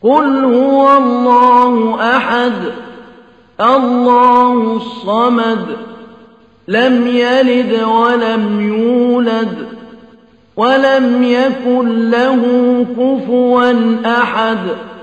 قل هو الله أحد الله الصمد لم يلد ولم يولد ولم يكن له كفوا أحد